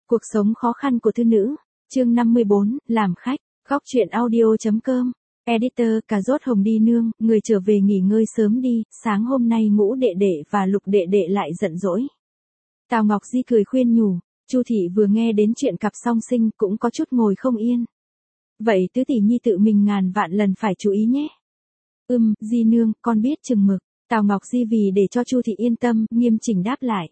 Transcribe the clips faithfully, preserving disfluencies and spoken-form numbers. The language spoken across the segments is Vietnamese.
Cuộc sống khó khăn của thư nữ, chương năm mươi bốn, làm khách, góc truyện audio.com, editor, cà rốt hồng đi nương, người trở về nghỉ ngơi sớm đi, sáng hôm nay Ngũ đệ đệ và Lục đệ đệ lại giận dỗi. Tào Ngọc Di cười khuyên nhủ, Chu thị vừa nghe đến chuyện cặp song sinh cũng có chút ngồi không yên. Vậy tứ tỷ nhi tự mình ngàn vạn lần phải chú ý nhé. Ừm, Di nương, con biết chừng mực. Tào Ngọc Di vì để cho Chu thị yên tâm, nghiêm chỉnh đáp lại.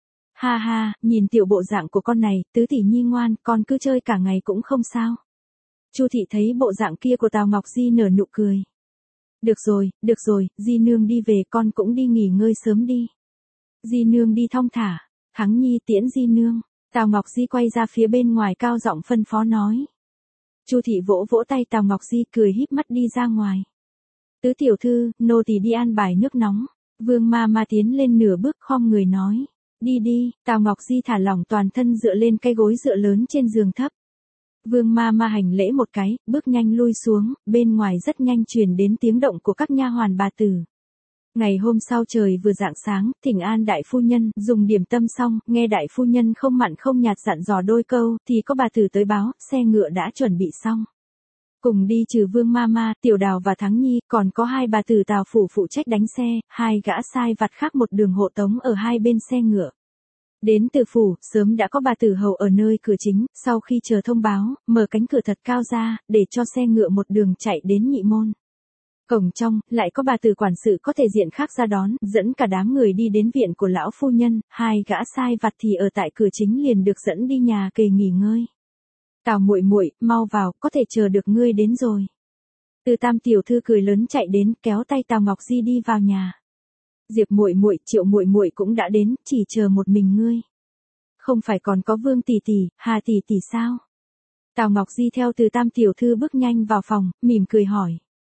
Ha ha, nhìn tiểu bộ dạng của con này, tứ tỷ nhi ngoan, con cứ chơi cả ngày cũng không sao. Chu thị thấy bộ dạng kia của Tào Ngọc Di nở nụ cười. Được rồi, được rồi, Di nương đi về, con cũng đi nghỉ ngơi sớm đi. Di nương đi thong thả, Thắng Nhi tiễn Di nương. Tào Ngọc Di quay ra phía bên ngoài cao giọng phân phó nói. Chu thị vỗ vỗ tay Tào Ngọc Di cười híp mắt đi ra ngoài. Tứ tiểu thư, nô tỳ đi an bài nước nóng. Vương ma ma tiến lên nửa bước khom người nói. Đi đi, Tào Ngọc Di thả lỏng toàn thân dựa lên cái gối dựa lớn trên giường thấp. Vương ma ma hành lễ một cái, bước nhanh lui xuống, bên ngoài rất nhanh truyền đến tiếng động của các nha hoàn bà tử. Ngày hôm sau trời vừa rạng sáng, thỉnh an đại phu nhân, dùng điểm tâm xong, nghe đại phu nhân không mặn không nhạt dặn dò đôi câu, thì có bà tử tới báo, xe ngựa đã chuẩn bị xong. Cùng đi trừ Vương ma ma, Tiểu Đào và Thắng Nhi, còn có hai bà tử Tào phủ phụ trách đánh xe, hai gã sai vặt khác một đường hộ tống ở hai bên xe ngựa. Đến từ phủ, sớm đã có bà tử hầu ở nơi cửa chính, sau khi chờ thông báo, mở cánh cửa thật cao ra, để cho xe ngựa một đường chạy đến nhị môn. Cổng trong, lại có bà tử quản sự có thể diện khác ra đón, dẫn cả đám người đi đến viện của lão phu nhân, hai gã sai vặt thì ở tại cửa chính liền được dẫn đi nhà kề nghỉ ngơi. Tào muội muội, mau vào, có thể chờ được ngươi đến rồi. Từ Tam tiểu thư cười lớn chạy đến, kéo tay Tào Ngọc Di đi vào nhà. Diệp muội muội, Triệu muội muội cũng đã đến, chỉ chờ một mình ngươi. Không phải còn có Vương tỷ tỷ, Hà tỷ tỷ sao? Tào Ngọc Di theo Từ Tam tiểu thư bước nhanh vào phòng, mỉm cười hỏi.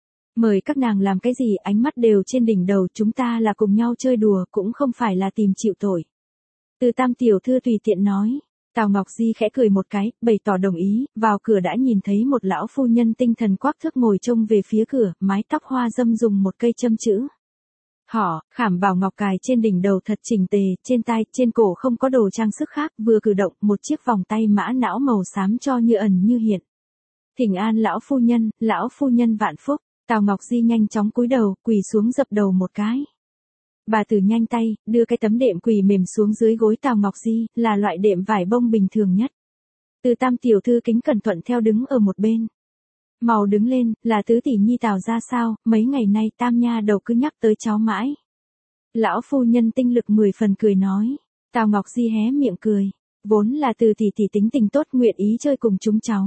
Mời các nàng làm cái gì, ánh mắt đều trên đỉnh đầu, chúng ta là cùng nhau chơi đùa, cũng không phải là tìm chịu tội. Từ Tam tiểu thư tùy tiện nói. Tào Ngọc Di khẽ cười một cái, bày tỏ đồng ý, vào cửa đã nhìn thấy một lão phu nhân tinh thần quắc thước ngồi trông về phía cửa, mái tóc hoa dâm dùng một cây châm chữ. Họ, khảm bảo ngọc cài trên đỉnh đầu thật chỉnh tề, trên tai, trên cổ không có đồ trang sức khác, vừa cử động, một chiếc vòng tay mã não màu xám cho như ẩn như hiện. Thỉnh an lão phu nhân, lão phu nhân vạn phúc. Tào Ngọc Di nhanh chóng cúi đầu, quỳ xuống dập đầu một cái. Bà tử nhanh tay, đưa cái tấm đệm quỳ mềm xuống dưới gối Tào Ngọc Di, là loại đệm vải bông bình thường nhất. Từ Tam tiểu thư kính cẩn thuận theo đứng ở một bên. Mau đứng lên, là tứ tỷ nhi Tào ra sao, mấy ngày nay Tam nha đầu cứ nhắc tới cháu mãi. Lão phu nhân tinh lực mười phần cười nói. Tào Ngọc Di hé miệng cười. Vốn là Từ tỷ tỷ tính tình tốt, nguyện ý chơi cùng chúng cháu.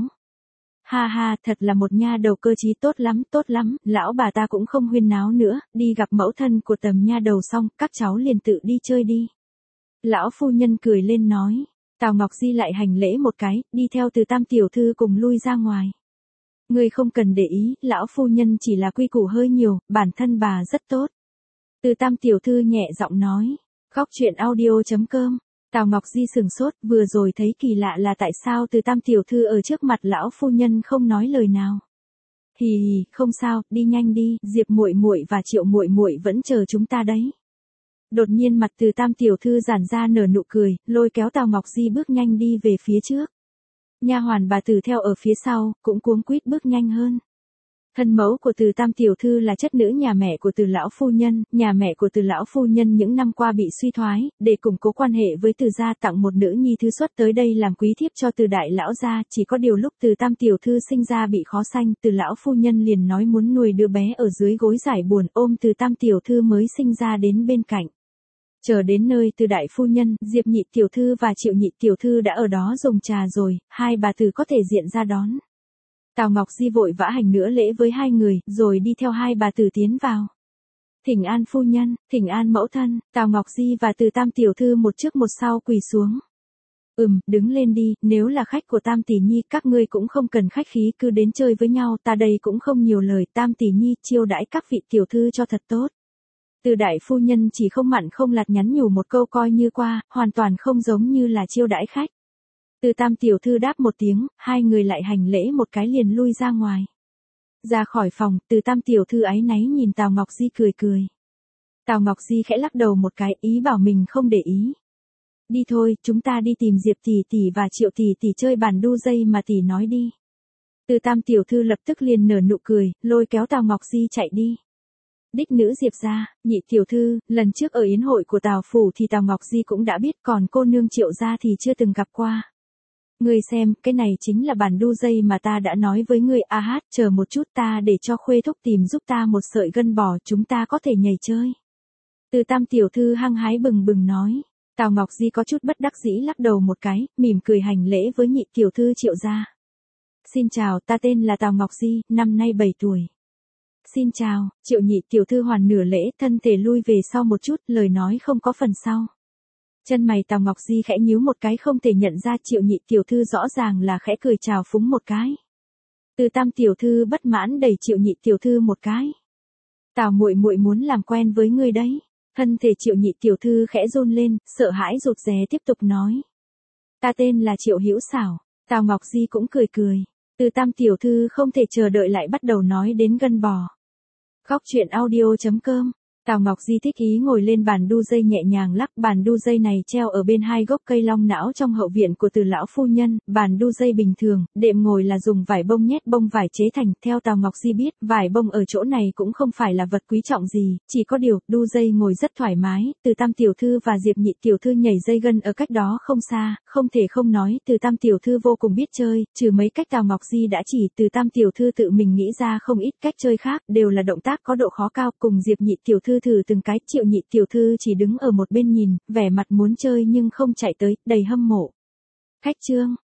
Ha ha, thật là một nha đầu cơ trí tốt lắm, tốt lắm, lão bà ta cũng không huyên náo nữa, đi gặp mẫu thân của Tầm nha đầu xong, các cháu liền tự đi chơi đi. Lão phu nhân cười lên nói. Tào Ngọc Di lại hành lễ một cái, đi theo Từ Tam tiểu thư cùng lui ra ngoài. Ngươi không cần để ý, lão phu nhân chỉ là quy củ hơi nhiều, bản thân bà rất tốt. Từ Tam tiểu thư nhẹ giọng nói. Góc truyện audio.com. Tào Ngọc Di sừng sốt, vừa rồi thấy kỳ lạ là tại sao Từ Tam tiểu thư ở trước mặt lão phu nhân không nói lời nào. Hì hì, không sao, đi nhanh đi, Diệp muội muội và Triệu muội muội vẫn chờ chúng ta đấy. Đột nhiên mặt Từ Tam tiểu thư giãn ra nở nụ cười, lôi kéo Tào Ngọc Di bước nhanh đi về phía trước. Nha hoàn bà tử theo ở phía sau, cũng cuống quýt bước nhanh hơn. Thân mẫu của Từ Tam tiểu thư là chất nữ nhà mẹ của Từ lão phu nhân, nhà mẹ của Từ lão phu nhân những năm qua bị suy thoái, để củng cố quan hệ với Từ gia tặng một nữ nhi thứ xuất tới đây làm quý thiếp cho Từ đại lão gia, chỉ có điều lúc Từ Tam tiểu thư sinh ra bị khó sanh, Từ lão phu nhân liền nói muốn nuôi đứa bé ở dưới gối giải buồn, ôm Từ Tam tiểu thư mới sinh ra đến bên cạnh. Chờ đến nơi Từ đại phu nhân, Diệp nhị tiểu thư và Triệu nhị tiểu thư đã ở đó dùng trà rồi, hai bà tử có thể diện ra đón. Tào Ngọc Di vội vã hành nữa lễ với hai người, rồi đi theo hai bà tử tiến vào. Thỉnh an phu nhân, thỉnh an mẫu thân, Tào Ngọc Di và Từ Tam tiểu thư một trước một sau quỳ xuống. Ừm, đứng lên đi, nếu là khách của Tam tỷ nhi, các ngươi cũng không cần khách khí, cứ đến chơi với nhau, ta đây cũng không nhiều lời, Tam tỷ nhi chiêu đãi các vị tiểu thư cho thật tốt. Từ đại phu nhân chỉ không mặn không lạt nhắn nhủ một câu coi như qua, hoàn toàn không giống như là chiêu đãi khách. Từ Tam tiểu thư đáp một tiếng, hai người lại hành lễ một cái liền lui ra ngoài. Ra khỏi phòng, Từ Tam tiểu thư áy náy nhìn Tào Ngọc Di cười cười. Tào Ngọc Di khẽ lắc đầu một cái, ý bảo mình không để ý. Đi thôi, chúng ta đi tìm Diệp tỷ tỷ và Triệu tỷ tỷ chơi bàn đu dây mà tỷ nói đi. Từ Tam tiểu thư lập tức liền nở nụ cười, lôi kéo Tào Ngọc Di chạy đi. Đích nữ Diệp gia, Nhị tiểu thư, lần trước ở yến hội của Tào phủ thì Tào Ngọc Di cũng đã biết, còn cô nương Triệu gia thì chưa từng gặp qua. Ngươi xem, cái này chính là bàn đu dây mà ta đã nói với ngươi. A hát, chờ một chút, ta để cho Khuê thúc tìm giúp ta một sợi gân bò, chúng ta có thể nhảy chơi. Từ Tam tiểu thư hăng hái bừng bừng nói. Tào Ngọc Di có chút bất đắc dĩ lắc đầu một cái, mỉm cười hành lễ với Nhị tiểu thư Triệu gia. Xin chào, ta tên là Tào Ngọc Di, năm nay bảy tuổi. Xin chào, Triệu Nhị tiểu thư hoàn nửa lễ, thân thể lui về sau một chút, lời nói không có phần sau. Chân mày Tào Ngọc Di khẽ nhíu một cái, không thể nhận ra Triệu Nhị tiểu thư rõ ràng là khẽ cười chào phúng một cái. Từ Tam tiểu thư bất mãn đẩy Triệu Nhị tiểu thư một cái. Tào muội muội muốn làm quen với ngươi đấy. Thân thể Triệu Nhị tiểu thư khẽ run lên, sợ hãi rụt rè tiếp tục nói. Ta tên là Triệu Hữu Xảo. Tào Ngọc Di cũng cười cười. Từ Tam tiểu thư không thể chờ đợi lại bắt đầu nói đến gân bò. Góc truyện audio chấm com. Tào Ngọc Di thích ý ngồi lên bàn đu dây nhẹ nhàng lắc. Bàn đu dây này treo ở bên hai gốc cây long não trong hậu viện của Từ lão phu nhân. Bàn đu dây bình thường, đệm ngồi là dùng vải bông nhét bông vải chế thành. Theo Tào Ngọc Di biết, vải bông ở chỗ này cũng không phải là vật quý trọng gì, chỉ có điều, đu dây ngồi rất thoải mái. Từ Tam tiểu thư và Diệp Nhị tiểu thư nhảy dây gân ở cách đó không xa, không thể không nói, Từ Tam tiểu thư vô cùng biết chơi, trừ mấy cách Tào Ngọc Di đã chỉ, Từ Tam tiểu thư tự mình nghĩ ra không ít cách chơi khác, đều là động tác có độ khó cao, cùng Diệp Nhị tiểu thư thử từng cái. Triệu Nhị tiểu thư chỉ đứng ở một bên nhìn, vẻ mặt muốn chơi nhưng không chạy tới, đầy hâm mộ. Khách trương,